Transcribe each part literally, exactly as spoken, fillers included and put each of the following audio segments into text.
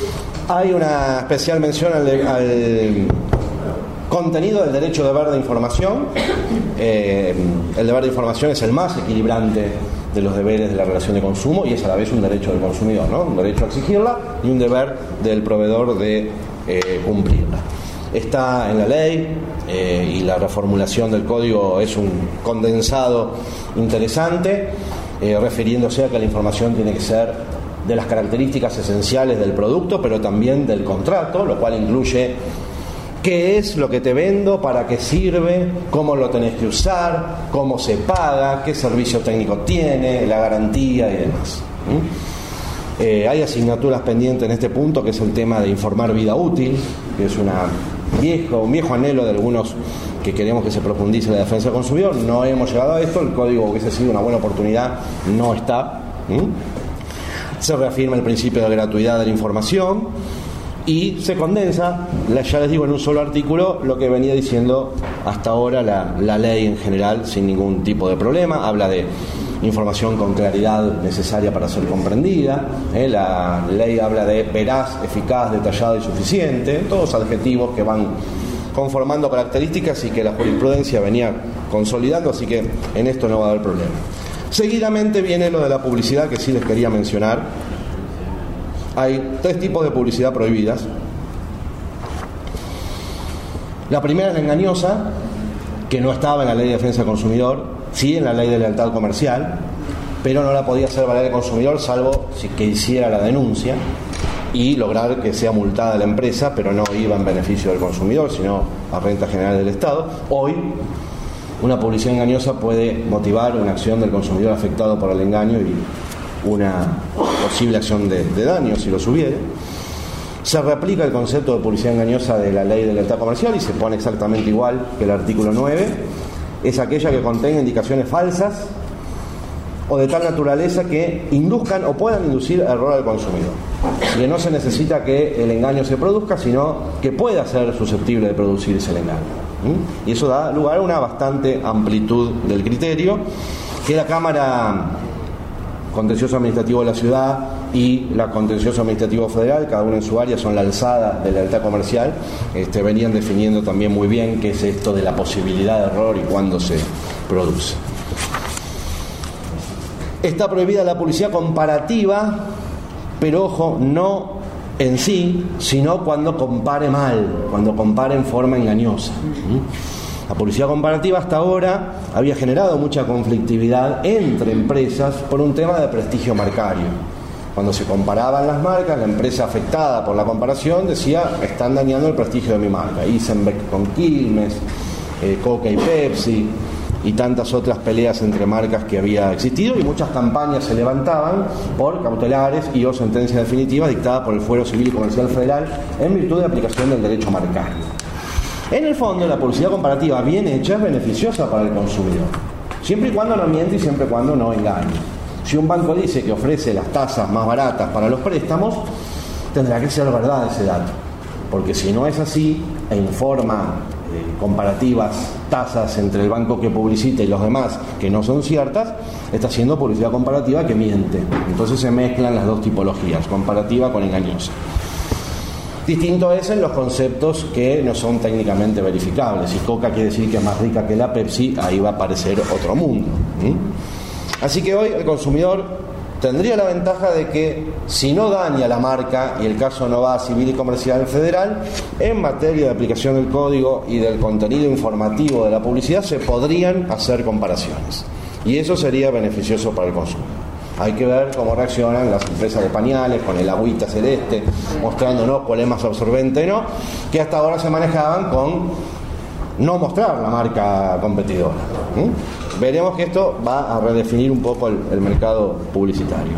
Hay una especial mención al, al contenido del derecho de deber de información. Eh, el deber de información es el más equilibrante de los deberes de la relación de consumo y es a la vez un derecho del consumidor, ¿no? Un derecho a exigirla y un deber del proveedor de eh, cumplirla. Está en la ley eh, y la reformulación del código es un condensado interesante, eh, refiriéndose a que la información tiene que ser de las características esenciales del producto, pero también del contrato, lo cual incluye qué es lo que te vendo, para qué sirve, cómo lo tenés que usar, cómo se paga, qué servicio técnico tiene, la garantía y demás. ¿Mm? Eh, hay asignaturas pendientes en este punto, que es el tema de informar vida útil, que es una viejo, un viejo anhelo de algunos que queremos que se profundice en la defensa del consumidor. No hemos llegado a esto, el código hubiese sido una buena oportunidad, no está. ¿Mm? Se reafirma el principio de gratuidad de la información y se condensa, ya les digo, en un solo artículo lo que venía diciendo hasta ahora la, la ley en general, sin ningún tipo de problema. Habla de información con claridad necesaria para ser comprendida, ¿eh? La ley habla de veraz, eficaz, detallado y suficiente, todos adjetivos que van conformando características y que la jurisprudencia venía consolidando, así que en esto no va a haber problema. Seguidamente viene lo de la publicidad, que sí les quería mencionar. Hay tres tipos de publicidad prohibidas. La primera es la engañosa, que no estaba en la ley de defensa del consumidor, sí en la ley de lealtad comercial, pero no la podía hacer valer el consumidor salvo si que hiciera la denuncia y lograr que sea multada la empresa, pero no iba en beneficio del consumidor, sino a renta general del Estado. Hoy, una publicidad engañosa puede motivar una acción del consumidor afectado por el engaño y una posible acción de, de daño si los hubiere. Se reaplica el concepto de publicidad engañosa de la ley de lealtad comercial y se pone exactamente igual que el artículo nueve. Es aquella que contenga indicaciones falsas o de tal naturaleza que induzcan o puedan inducir error al consumidor. Y que no se necesita que el engaño se produzca, sino que pueda ser susceptible de producirse el engaño. ¿Mm? Y eso da lugar a una bastante amplitud del criterio que la Cámara Contencioso Administrativo de la Ciudad y la Contencioso Administrativo Federal, cada uno en su área, son la alzada de la lealtad comercial, este, venían definiendo también muy bien qué es esto de la posibilidad de error y cuándo se produce. Está prohibida la publicidad comparativa, pero ojo, no en sí, sino cuando compare mal, cuando compare en forma engañosa. La publicidad comparativa hasta ahora había generado mucha conflictividad entre empresas por un tema de prestigio marcario. Cuando se comparaban las marcas, la empresa afectada por la comparación decía: están dañando el prestigio de mi marca. Isenbeck con Quilmes, eh, Coca y Pepsi y tantas otras peleas entre marcas que había existido, y muchas campañas se levantaban por cautelares y o sentencias definitivas dictadas por el Fuero Civil y Comercial Federal en virtud de aplicación del derecho marcario. En el fondo, la publicidad comparativa bien hecha es beneficiosa para el consumidor, siempre y cuando no miente y siempre y cuando no engañe. Si un banco dice que ofrece las tasas más baratas para los préstamos, tendrá que ser verdad ese dato, porque si no es así e informa eh, comparativas tasas entre el banco que publicita y los demás que no son ciertas, está haciendo publicidad comparativa que miente. Entonces se mezclan las dos tipologías, comparativa con engañosa. Distinto es en los conceptos que no son técnicamente verificables. Si Coca quiere decir que es más rica que la Pepsi, ahí va a aparecer otro mundo. ¿Mm? Así que hoy el consumidor tendría la ventaja de que, si no daña la marca y el caso no va a Civil y Comercial Federal, en materia de aplicación del código y del contenido informativo de la publicidad se podrían hacer comparaciones. Y eso sería beneficioso para el consumidor. Hay que ver cómo reaccionan las empresas de pañales con el agüita celeste, mostrándonos cuál es más absorbente, ¿no? Que hasta ahora se manejaban con no mostrar la marca competidora. ¿Mm? Veremos que esto va a redefinir un poco el, el mercado publicitario.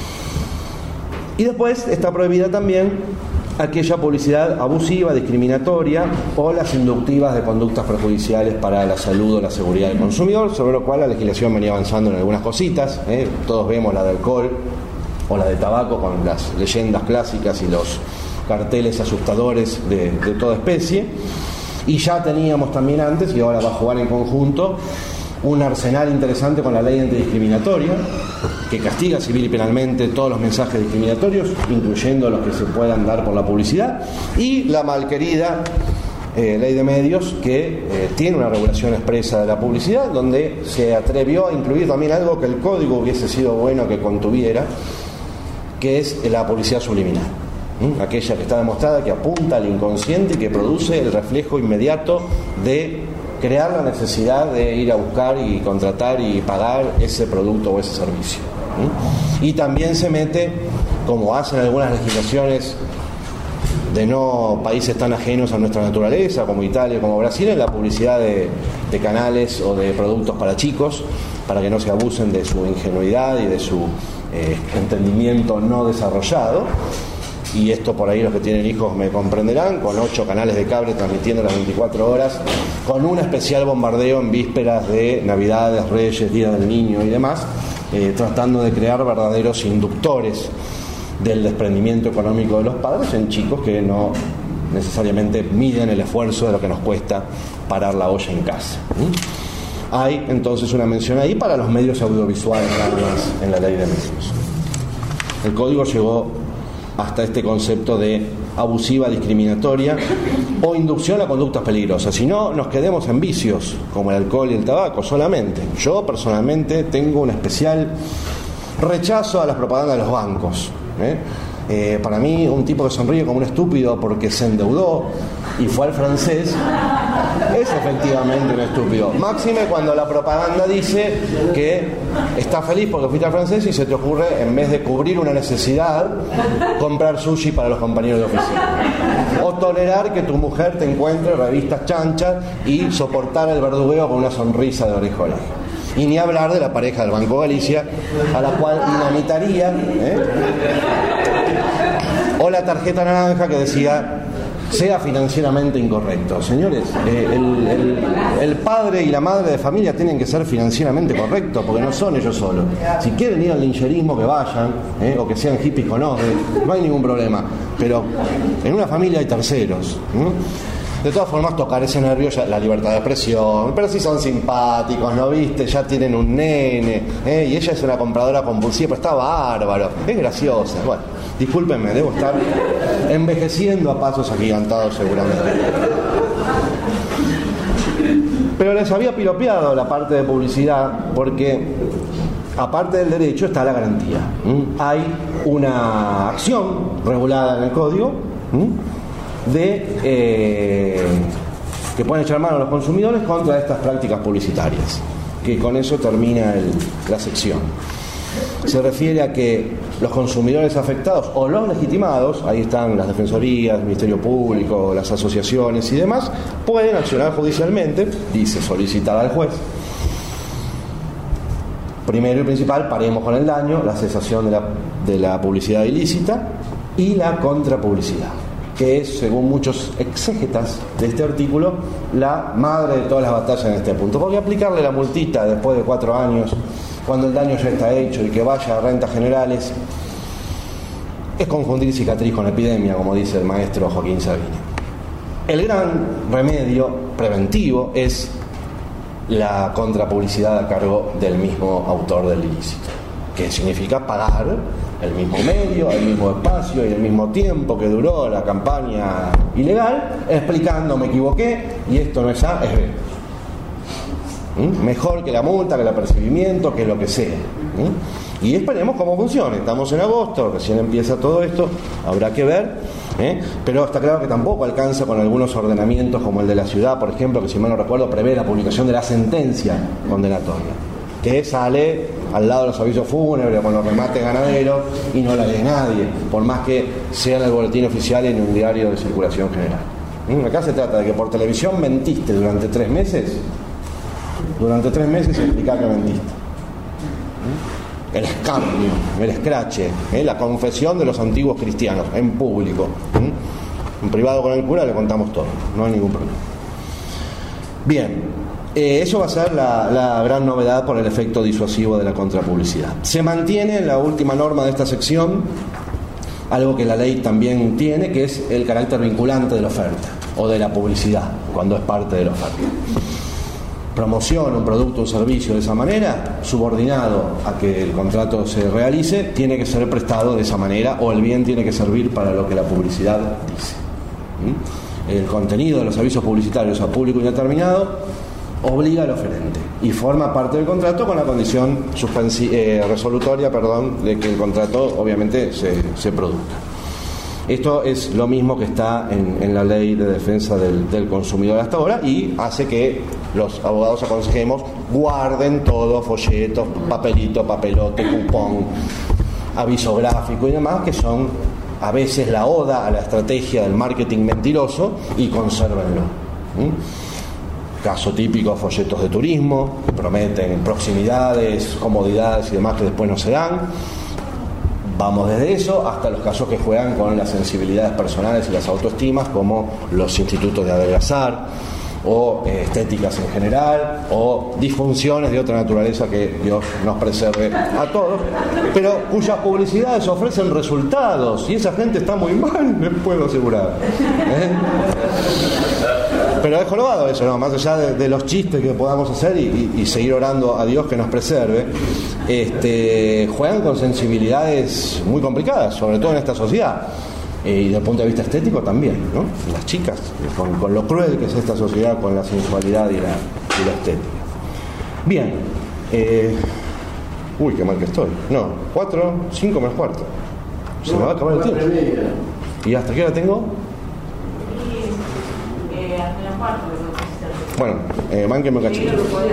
Y después está prohibida también aquella publicidad abusiva, discriminatoria o las inductivas de conductas perjudiciales para la salud o la seguridad del consumidor, sobre lo cual la legislación venía avanzando en algunas cositas. ¿eh? Todos vemos la de alcohol o la de tabaco con las leyendas clásicas y los carteles asustadores de, de toda especie. Y ya teníamos también antes, y ahora va a jugar en conjunto, un arsenal interesante con la ley antidiscriminatoria, que castiga civil y penalmente todos los mensajes discriminatorios, incluyendo los que se puedan dar por la publicidad, y la malquerida eh, ley de medios, que eh, tiene una regulación expresa de la publicidad, donde se atrevió a incluir también algo que el código hubiese sido bueno que contuviera, que es la publicidad subliminal. ¿Mm? Aquella que está demostrada, que apunta al inconsciente y que produce el reflejo inmediato de crear la necesidad de ir a buscar y contratar y pagar ese producto o ese servicio. ¿Mm? Y también se mete, como hacen algunas legislaciones de no países tan ajenos a nuestra naturaleza, como Italia, como Brasil, en la publicidad de, de canales o de productos para chicos, para que no se abusen de su ingenuidad y de su eh, entendimiento no desarrollado. Y esto por ahí los que tienen hijos me comprenderán, con ocho canales de cable transmitiendo las veinticuatro horas, con un especial bombardeo en vísperas de Navidades, Reyes, Día del Niño y demás, eh, tratando de crear verdaderos inductores del desprendimiento económico de los padres en chicos que no necesariamente miden el esfuerzo de lo que nos cuesta parar la olla en casa. ¿Mm? Hay entonces una mención ahí para los medios audiovisuales en la ley de medios. El código llegó hasta este concepto de abusiva discriminatoria o inducción a conductas peligrosas. Si no, nos quedemos en vicios como el alcohol y el tabaco solamente. Yo personalmente tengo un especial rechazo a las propagandas de los bancos. ¿eh? Eh, para mí, un tipo que sonríe como un estúpido porque se endeudó y fue al francés es efectivamente un estúpido. Máxime cuando la propaganda dice que está feliz porque fuiste al francés y se te ocurre, en vez de cubrir una necesidad, comprar sushi para los compañeros de oficina. O tolerar que tu mujer te encuentre revistas chanchas y soportar el verdugueo con una sonrisa de oreja a oreja. Y ni hablar de la pareja del Banco Galicia, a la cual dinamitaría, ¿eh? o la tarjeta naranja que decía sea financieramente incorrecto. Señores, eh, el, el, el padre y la madre de familia tienen que ser financieramente correctos, porque no son ellos solos. Si quieren ir al lincherismo, que vayan, eh, o que sean hippies con orden, no hay ningún problema. Pero en una familia hay terceros. ¿eh? De todas formas, tocar ese nervio, ya, la libertad de expresión, pero si son simpáticos, ¿no viste? Ya tienen un nene, ¿eh? Y ella es una compradora compulsiva, pero está bárbaro, es graciosa. Bueno, discúlpenme, debo estar envejeciendo a pasos agigantados seguramente. Pero les había piropeado la parte de publicidad porque, aparte del derecho, está la garantía. ¿Mm? Hay una acción regulada en el código, ¿Mm? de eh, que pueden echar mano a los consumidores contra estas prácticas publicitarias, que con eso termina el, la sección. Se refiere a que los consumidores afectados o los legitimados, ahí están las defensorías, el Ministerio Público, las asociaciones y demás, pueden accionar judicialmente, dice solicitar al juez. Primero y principal, paremos con el daño, la cesación de la, de la publicidad ilícita y la contrapublicidad, que es, según muchos exégetas de este artículo, la madre de todas las batallas en este punto. Porque aplicarle la multita después de cuatro años, cuando el daño ya está hecho y que vaya a rentas generales, es confundir cicatriz con epidemia, como dice el maestro Joaquín Sabina. El gran remedio preventivo es la contrapublicidad a cargo del mismo autor del ilícito, que significa pagar el mismo medio, el mismo espacio y el mismo tiempo que duró la campaña ilegal, explicando me equivoqué y esto no es A, es B. ¿Mm? Mejor que la multa, que el apercibimiento, que lo que sea. ¿Mm? Y esperemos cómo funcione. Estamos en agosto, recién empieza todo esto, habrá que ver, ¿eh? Pero está claro que tampoco alcanza con algunos ordenamientos como el de la ciudad, por ejemplo, que si mal no recuerdo prevé la publicación de la sentencia condenatoria, que sale al lado de los avisos fúnebres con los remates ganaderos y no la lee nadie, por más que sea en el boletín oficial y en un diario de circulación general. ¿Mm? Acá se trata de que por televisión mentiste durante tres meses, durante tres meses explicar que mentiste. ¿Mm? El escarnio, el escrache, ¿eh? La confesión de los antiguos cristianos en público. ¿Mm? En privado con el cura le contamos todo, no hay ningún problema. Bien. Eh, eso va a ser la, la gran novedad por el efecto disuasivo de la contrapublicidad. Se mantiene en la última norma de esta sección algo que la ley también tiene, que es el carácter vinculante de la oferta o de la publicidad, cuando es parte de la oferta. promociona un producto o un servicio de esa manera, subordinado a que el contrato se realice, tiene que ser prestado de esa manera, o el bien tiene que servir para lo que la publicidad dice. ¿Mm? El contenido de los avisos publicitarios a público indeterminado obliga al oferente y forma parte del contrato con la condición suspensi- eh, resolutoria perdón, de que el contrato obviamente se, se produzca. Esto es lo mismo que está en, en la ley de defensa del, del consumidor hasta ahora, y hace que los abogados aconsejemos guarden todo, folletos, papelito, papelote, cupón, aviso gráfico y demás, que son a veces la oda a la estrategia del marketing mentiroso, y consérvenlo. ¿Mm? Caso típico, folletos de turismo que prometen proximidades, comodidades y demás que después no se dan. Vamos desde eso hasta los casos que juegan con las sensibilidades personales y las autoestimas, como los institutos de adelgazar, o eh, estéticas en general, o disfunciones de otra naturaleza que Dios nos preserve a todos, pero cuyas publicidades ofrecen resultados, y esa gente está muy mal, les puedo asegurar. ¿Eh? Pero es jorobado eso, ¿no? Más allá de, de los chistes que podamos hacer y, y, y seguir orando a Dios que nos preserve, este, juegan con sensibilidades muy complicadas, sobre todo en esta sociedad. Eh, y desde el punto de vista estético también, ¿no? Las chicas, con, con lo cruel que es esta sociedad, con la sensualidad y la, y la estética. Bien. Eh, uy, qué mal que estoy. No, cuatro, cinco menos cuarto. Se me va a acabar el tiempo. ¿Y hasta qué hora tengo? Bueno, eh, mánquenme un cachito.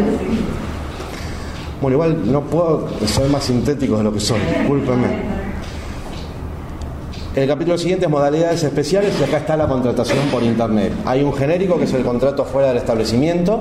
Bueno, igual no puedo ser más sintético de lo que soy, discúlpenme. El capítulo siguiente es modalidades especiales, y acá está la contratación por internet. Hay un genérico que es el contrato fuera del establecimiento,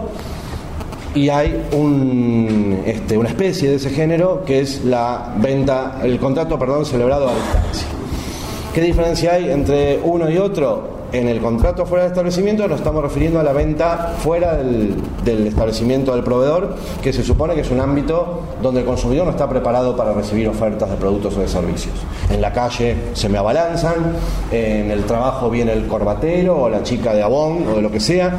y hay un, este, una especie de ese género que es la venta, el contrato, perdón, celebrado a distancia. ¿Qué diferencia hay entre uno y otro? En el contrato fuera del establecimiento nos estamos refiriendo a la venta fuera del, del establecimiento del proveedor, que se supone que es un ámbito donde el consumidor no está preparado para recibir ofertas de productos o de servicios. En la calle se me abalanzan, en el trabajo viene el corbatero o la chica de Avon o de lo que sea,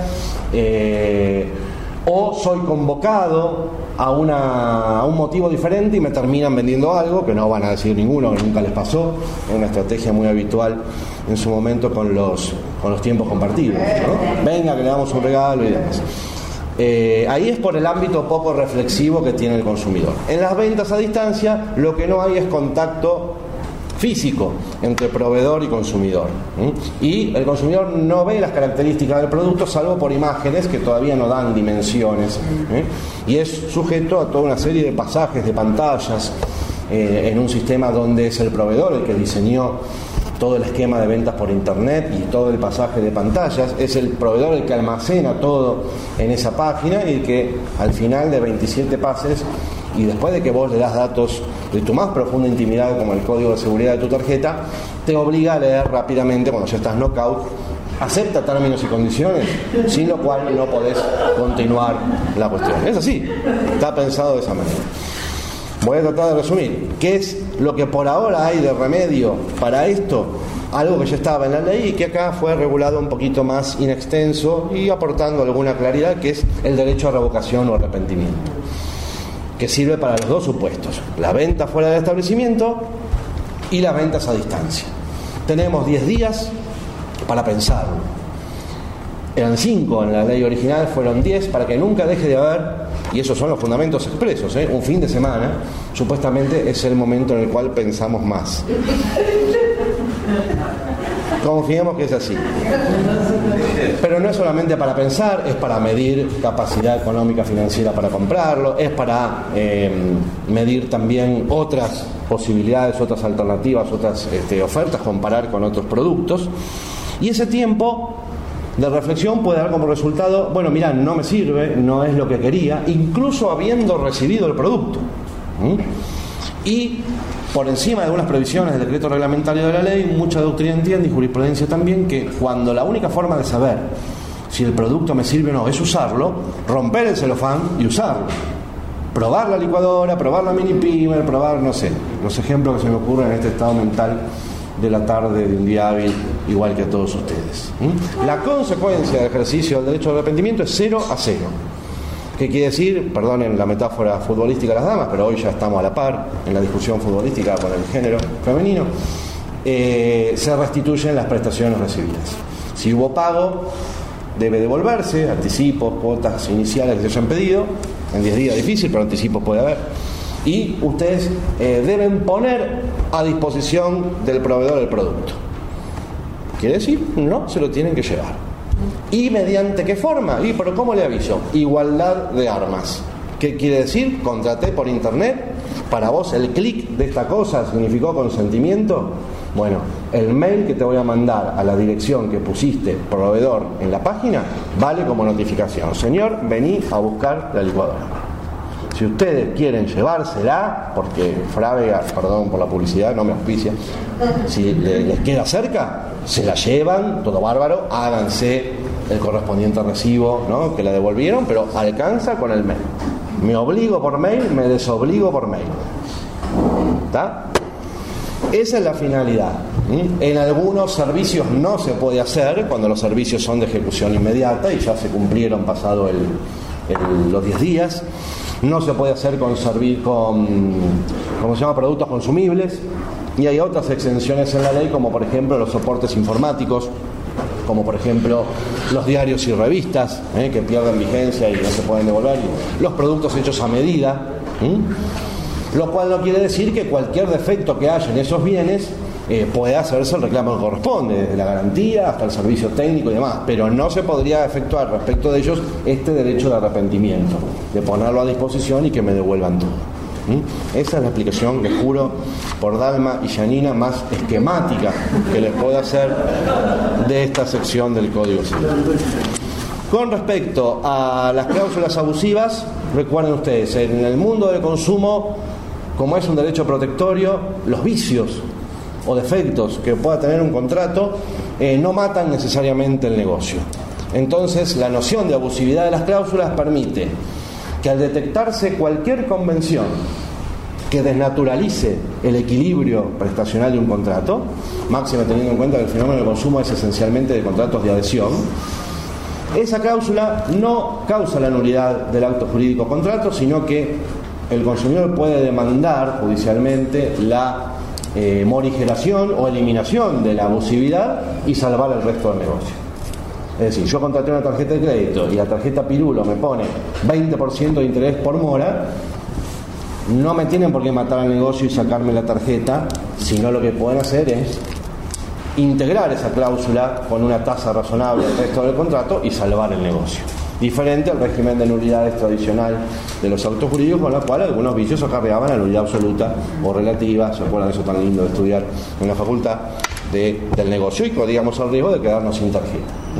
eh, o soy convocado a, una, a un motivo diferente y me terminan vendiendo algo que no van a decir ninguno, que nunca les pasó. Es una estrategia muy habitual en su momento con los, con los tiempos compartidos, ¿no? Venga que le damos un regalo y demás. Eh, ahí es por el ámbito poco reflexivo que tiene el consumidor. En las ventas a distancia lo que no hay es contacto físico entre proveedor y consumidor, ¿sí? Y el consumidor no ve las características del producto salvo por imágenes que todavía no dan dimensiones, ¿sí? Y es sujeto a toda una serie de pasajes de pantallas eh, en un sistema donde es el proveedor el que diseñó todo el esquema de ventas por internet y todo el pasaje de pantallas. Es el proveedor el que almacena todo en esa página, y el que al final de veintisiete pases, y después de que vos le das datos de tu más profunda intimidad como el código de seguridad de tu tarjeta, te obliga a leer rápidamente cuando ya estás knockout, acepta términos y condiciones, sin lo cual no podés continuar la cuestión. Es así, está pensado de esa manera. Voy a tratar de resumir qué es lo que por ahora hay de remedio para esto, algo que ya estaba en la ley y que acá fue regulado un poquito más in extenso y aportando alguna claridad, que es el derecho a revocación o arrepentimiento, que sirve para los dos supuestos: la venta fuera del establecimiento y las ventas a distancia. Tenemos diez días para pensarlo. Eran cinco en la ley original, fueron diez, para que nunca deje de haber, y esos son los fundamentos expresos, ¿eh? Un fin de semana supuestamente es el momento en el cual pensamos más. Confiemos que es así. Pero no es solamente para pensar, es para medir capacidad económica financiera para comprarlo, es para eh, medir también otras posibilidades, otras alternativas, otras este, ofertas, comparar con otros productos. Y ese tiempo de reflexión puede dar como resultado: bueno, mirá, no me sirve, no es lo que quería, incluso habiendo recibido el producto. ¿Mm? Y por encima de algunas previsiones del decreto reglamentario de la ley, mucha doctrina entiende, y jurisprudencia también, que cuando la única forma de saber si el producto me sirve o no es usarlo, romper el celofán y usarlo. Probar la licuadora, probar la mini pimer, probar, no sé, los ejemplos que se me ocurren en este estado mental de la tarde de un día hábil, igual que a todos ustedes. ¿Mm? La consecuencia del ejercicio del derecho de arrepentimiento es cero a cero. ¿Qué quiere decir? Perdonen la metáfora futbolística de las damas, pero hoy ya estamos a la par en la discusión futbolística con el género femenino. Eh, se restituyen las prestaciones recibidas. Si hubo pago, debe devolverse, anticipos, cuotas iniciales que se hayan pedido. En diez días difícil, pero anticipos puede haber. Y ustedes eh, deben poner a disposición del proveedor el producto. Quiere decir, no se lo tienen que llevar. ¿Y mediante qué forma? ¿Y pero cómo le aviso? Igualdad de armas. ¿Qué quiere decir? Contraté por internet. Para vos el clic de esta cosa significó consentimiento. Bueno, el mail que te voy a mandar a la dirección que pusiste proveedor en la página vale como notificación. Señor, vení a buscar la licuadora. Si ustedes quieren llevársela, porque Frávega, perdón por la publicidad, no me auspicia, si les queda cerca, se la llevan, todo bárbaro, háganse el correspondiente recibo, ¿no?, que la devolvieron, pero alcanza con el mail. Me obligo por mail, me desobligo por mail. ¿Está? Esa es la finalidad. ¿Mm? En algunos servicios no se puede hacer, cuando los servicios son de ejecución inmediata y ya se cumplieron pasado el, el, los diez días. No se puede hacer con, servir, con, ¿cómo se llama?, productos consumibles. Y hay otras exenciones en la ley, como por ejemplo los soportes informáticos, como por ejemplo los diarios y revistas, ¿eh? que pierden vigencia y no se pueden devolver, y los productos hechos a medida. ¿Mm? Lo cual no quiere decir que cualquier defecto que haya en esos bienes eh, pueda hacerse el reclamo que corresponde, desde la garantía hasta el servicio técnico y demás, pero no se podría efectuar respecto de ellos este derecho de arrepentimiento, de ponerlo a disposición y que me devuelvan todo. ¿Mm? Esa es la explicación, les juro, por Dalma y Janina, más esquemática que les puedo hacer de esta sección del Código Civil. Con respecto a las cláusulas abusivas, recuerden ustedes, en el mundo del consumo, como es un derecho protectorio, los vicios o defectos que pueda tener un contrato eh, no matan necesariamente el negocio. Entonces, la noción de abusividad de las cláusulas permite que al detectarse cualquier convención que desnaturalice el equilibrio prestacional de un contrato, máxime teniendo en cuenta que el fenómeno del consumo es esencialmente de contratos de adhesión, esa cláusula no causa la nulidad del acto jurídico contrato, sino que el consumidor puede demandar judicialmente la eh, morigeración o eliminación de la abusividad y salvar el resto del negocio. Es decir, yo contraté una tarjeta de crédito y la tarjeta Pirulo me pone veinte por ciento de interés por mora, no me tienen por qué matar al negocio y sacarme la tarjeta, sino lo que pueden hacer es integrar esa cláusula con una tasa razonable al resto del contrato y salvar el negocio. Diferente al régimen de nulidades tradicional de los actos jurídicos, con lo cual algunos vicios acarreaban la nulidad absoluta o relativa. ¿Se acuerdan de eso tan lindo de estudiar en la facultad de, del negocio? Y corríamos el riesgo de quedarnos sin tarjeta.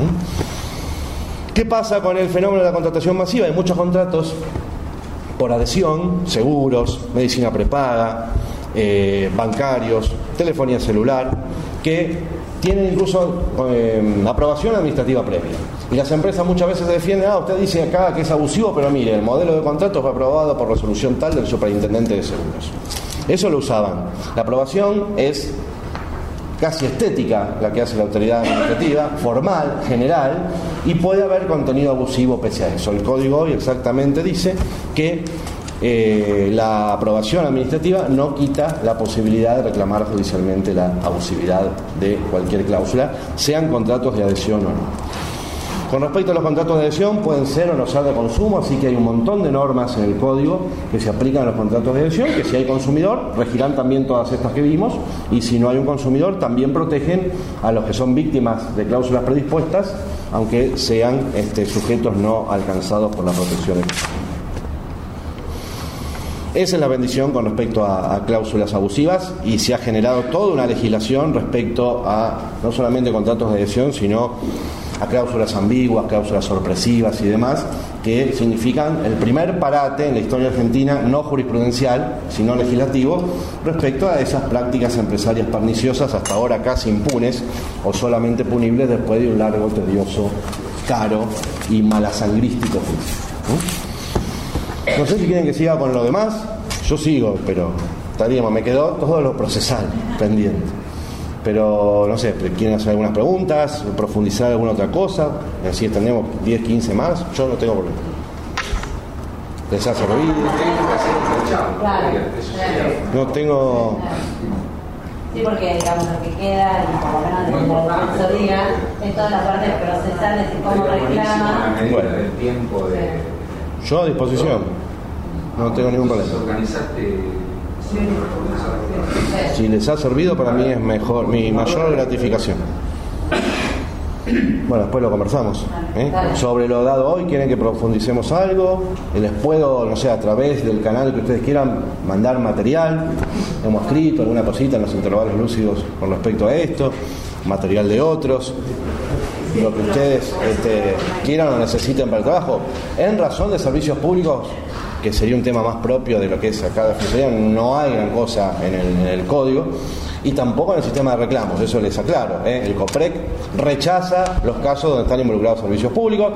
¿Mm? ¿Qué pasa con el fenómeno de la contratación masiva? Hay muchos contratos por adhesión, seguros, medicina prepaga, eh, bancarios, telefonía celular, que tienen incluso eh, aprobación administrativa previa. Y las empresas muchas veces se defienden, ah, usted dice acá que es abusivo, pero mire, el modelo de contrato fue aprobado por resolución tal del superintendente de seguros. Eso lo usaban. La aprobación es casi estética la que hace la autoridad administrativa, formal, general, y puede haber contenido abusivo pese a eso. El código hoy exactamente dice que eh, la aprobación administrativa no quita la posibilidad de reclamar judicialmente la abusividad de cualquier cláusula, sean contratos de adhesión o no. Con respecto a los contratos de adhesión, pueden ser o no ser de consumo, así que hay un montón de normas en el código que se aplican a los contratos de adhesión, que si hay consumidor, regirán también todas estas que vimos, y si no hay un consumidor, también protegen a los que son víctimas de cláusulas predispuestas, aunque sean este, sujetos no alcanzados por la protección. Esa es la bendición con respecto a, a cláusulas abusivas, y se ha generado toda una legislación respecto a no solamente contratos de adhesión, sino a cláusulas ambiguas, cláusulas sorpresivas y demás, que significan el primer parate en la historia argentina, no jurisprudencial, sino legislativo, respecto a esas prácticas empresarias perniciosas, hasta ahora casi impunes o solamente punibles después de un largo, tedioso, caro y malasangrístico juicio. No sé si quieren que siga con lo demás, yo sigo, pero estaríamos, me quedó todo lo procesal pendiente. Pero, no sé, ¿quieren hacer algunas preguntas? ¿Profundizar alguna otra cosa? Así tenemos diez, quince más. Yo no tengo problema. ¿Les ha servido? Claro. No tengo... Sí, porque digamos lo que queda, y por lo menos desde la defensoría, es toda la parte procesal de cómo reclama. Bueno. El tiempo de... Yo a disposición. No tengo ningún problema. Organizaste... Si les ha servido, para mí es mejor, mi mayor gratificación. Bueno, después lo conversamos, ¿eh? Sobre lo dado hoy, ¿quieren que profundicemos algo? Les puedo, no sé, a través del canal que ustedes quieran, mandar material. Hemos escrito alguna cosita en los intervalos lúcidos con respecto a esto, material de otros, lo que ustedes este, quieran o necesiten para el trabajo. En razón de servicios públicos, que sería un tema más propio de lo que es acá la Defensoría, no hay gran cosa en el, en el código, y tampoco en el sistema de reclamos, eso les aclaro, ¿eh? El COPREC rechaza los casos donde están involucrados servicios públicos.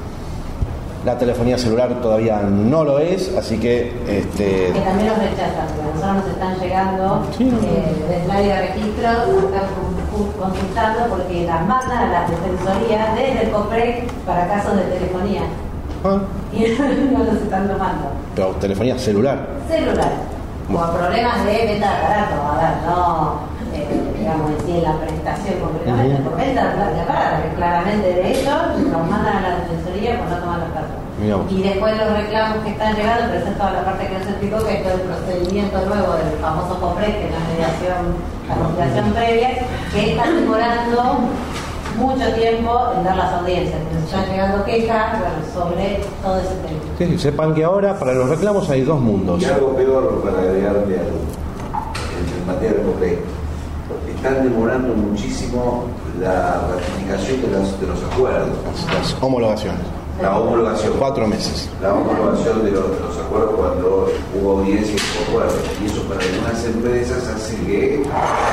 La telefonía celular todavía no lo es, así que... Este... Que también los rechazan, porque a nosotros nos están llegando, sí. eh, desde el área de registro, nos están consultando porque las mandan a la Defensoría desde el COPREC para casos de telefonía. Ah. Y no los están tomando. Pero telefonía celular. Celular. Con problemas de venta de aparato, a ver, no, eh, digamos, decir la prestación concretamente, uh-huh. por venta de aparato, que claramente de ellos los mandan a la Defensoría por no tomar los casos. Digamos. Y después los reclamos que están llegando, pero esa es toda la parte que nos explicó, que es todo el procedimiento nuevo del famoso COPREC, que es la mediación, la conciliación previa, que están demorando mucho tiempo en dar las audiencias. Nos están llegando quejas bueno, sobre todo ese tema. Sí, sepan que ahora para los reclamos hay dos mundos. Y algo peor para agregarle al, en materia de COPREC. Están demorando muchísimo la ratificación de los, de los acuerdos. Las, las homologaciones. La homologación. Cuatro meses. La homologación de los, de los acuerdos cuando hubo audiencia y acuerdos. Y eso para algunas empresas hace que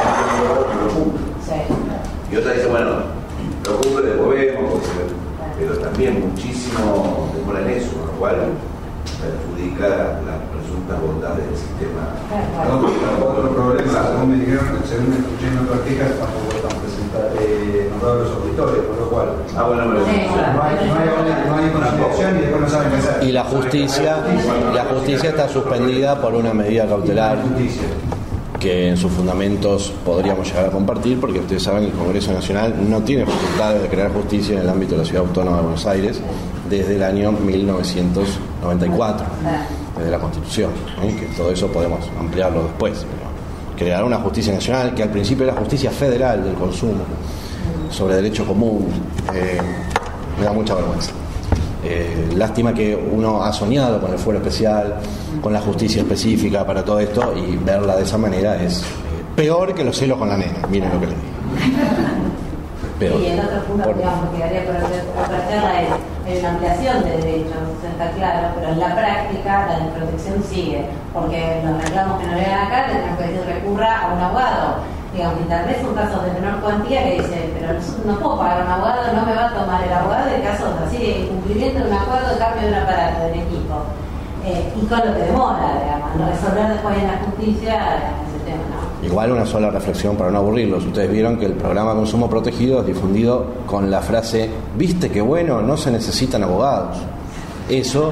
no lo cumplan. Sí. Y otras dicen, bueno, lo cumple, lo vemos, pero también muchísimo demora en eso, con lo cual perjudica las presuntas bondades del sistema. Otro, otro problema, según me dijeron, según escuché en otras quejas, tampoco están presentados eh, nombrados los auditores, con lo cual ah, bueno, bueno, sí, no, no hay, no hay, no hay conciliación y después no saben qué hacer. Y la justicia, la justicia está suspendida por una medida cautelar que en sus fundamentos podríamos llegar a compartir, porque ustedes saben que el Congreso Nacional no tiene facultades de crear justicia en el ámbito de la Ciudad Autónoma de Buenos Aires desde el año mil novecientos noventa y cuatro, desde la Constitución, ¿eh? Que todo eso podemos ampliarlo después, pero crear una justicia nacional que al principio era justicia federal del consumo sobre derecho común, eh, me da mucha vergüenza. Eh, lástima que uno ha soñado con el fuero especial, con la justicia específica para todo esto, y verla de esa manera es eh, peor que los celos con la nena. Miren lo que le digo. Peor. Y el otro punto, por... digamos, que quedaría por ofrecerla es, es la ampliación de derechos, está claro, pero en la práctica la desprotección sigue, porque los reclamos que nos llegan acá tendrán que decir recurra a un abogado. Digamos, y tal vez son casos de menor cuantía que dicen, pero no puedo pagar a un abogado, no me va a tomar el abogado en casos así de incumplimiento de un acuerdo, de cambio de un aparato, del equipo. Eh, y con lo que demora, digamos, no resolver después en la justicia ese tema, ¿no? Igual una sola reflexión para no aburrirlos. Ustedes vieron que el programa Consumo Protegido es difundido con la frase, ¿viste qué bueno? No se necesitan abogados. Eso,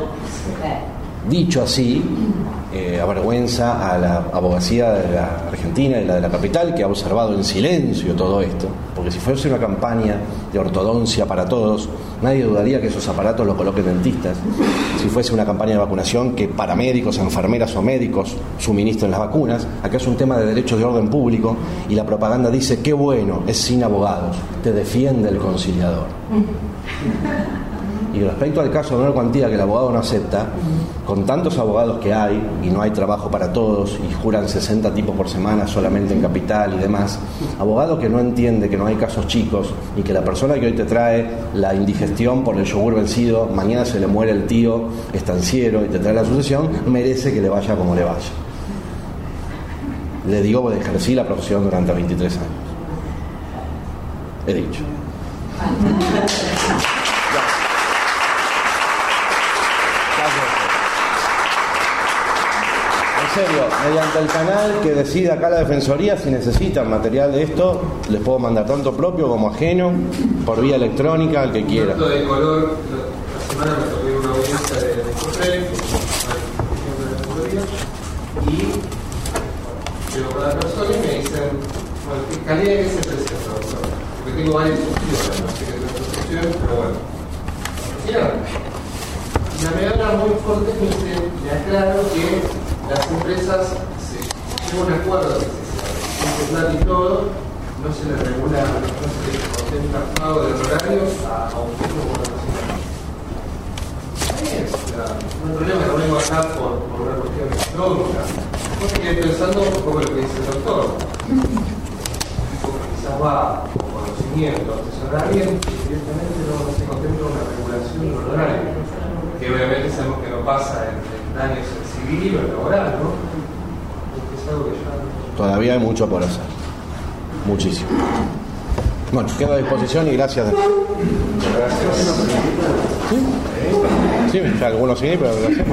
dicho así, eh, avergüenza a la abogacía de la Argentina y la de la capital, que ha observado en silencio todo esto, porque si fuese una campaña de ortodoncia para todos, nadie dudaría que esos aparatos los coloquen dentistas. Si fuese una campaña de vacunación, que paramédicos, enfermeras o médicos suministren las vacunas. Acá es un tema de derechos de orden público y la propaganda dice, qué bueno, es sin abogados, te defiende el conciliador. Y respecto al caso de menor cuantía que el abogado no acepta, con tantos abogados que hay, y no hay trabajo para todos, y juran sesenta tipos por semana solamente en capital y demás, abogado que no entiende que no hay casos chicos, y que la persona que hoy te trae la indigestión por el yogur vencido, mañana se le muere el tío estanciero y te trae la sucesión, merece que le vaya como le vaya. Le digo porque ejercí la profesión durante veintitrés años. He dicho. En serio, mediante el canal que decida acá la Defensoría, si necesitan material de esto, les puedo mandar tanto propio como ajeno, por vía electrónica, al que quiera. De color, la semana me tocó una audiencia de COPREC, justicia y llego con la persona y me dicen, bueno, ¿qué calidad de qué se presenta, doctor? Porque tengo varias opciones, no sé qué es la opciones, pero bueno. Y la medida muy fuerte me dice, me aclaro que las empresas se llevan un acuerdo que se plan y todo, no se le regula, no se le contempla pago de horarios a, a un tipo como una persona. Está bien, no hay problema, no vengo acá por, por una cuestión económica. Yo me quedé pensando un poco lo que dice el doctor. Porque quizás va con conocimiento, asesorar bien, evidentemente no se contempla una regulación de horario. Que obviamente sabemos que no pasa en, en daños en civil o en laboral, ¿no? Porque es algo que ya... Todavía hay mucho por hacer. Muchísimo. Bueno, quedo a disposición y gracias. Gracias. ¿Sí? Sí, ya algunos sí, pero gracias.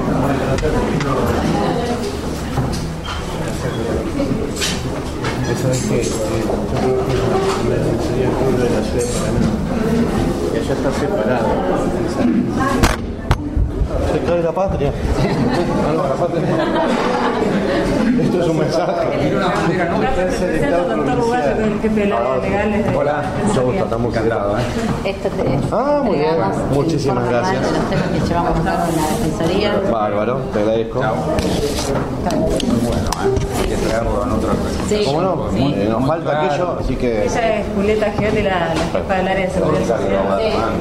Eso es que, que yo creo que la Defensoría del Pueblo de la Ciudad de Paraná, que allá está separado. Se cae la patria. No, no, la patria. Esto es un mensaje. Hola, mucho gusto, estamos encantados. Esto te Ah, muy bien. Muchísimas gracias. De los temas que llevamos a cabo en la Defensoría. Bárbaro, te agradezco. Muy bueno, ¿eh? Hay que traerlo en otra ocasión. Sí. ¿Cómo no? Sí. Eh, nos falta aquello, así que. Ella es Julieta Gioli, la, la jefa del área de seguridad social.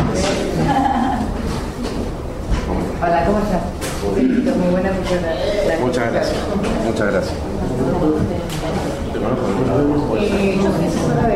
Hola, ¿cómo estás? Muy buena persona. Muchas gracias. Muchas gracias. Eh, yo soy asesora de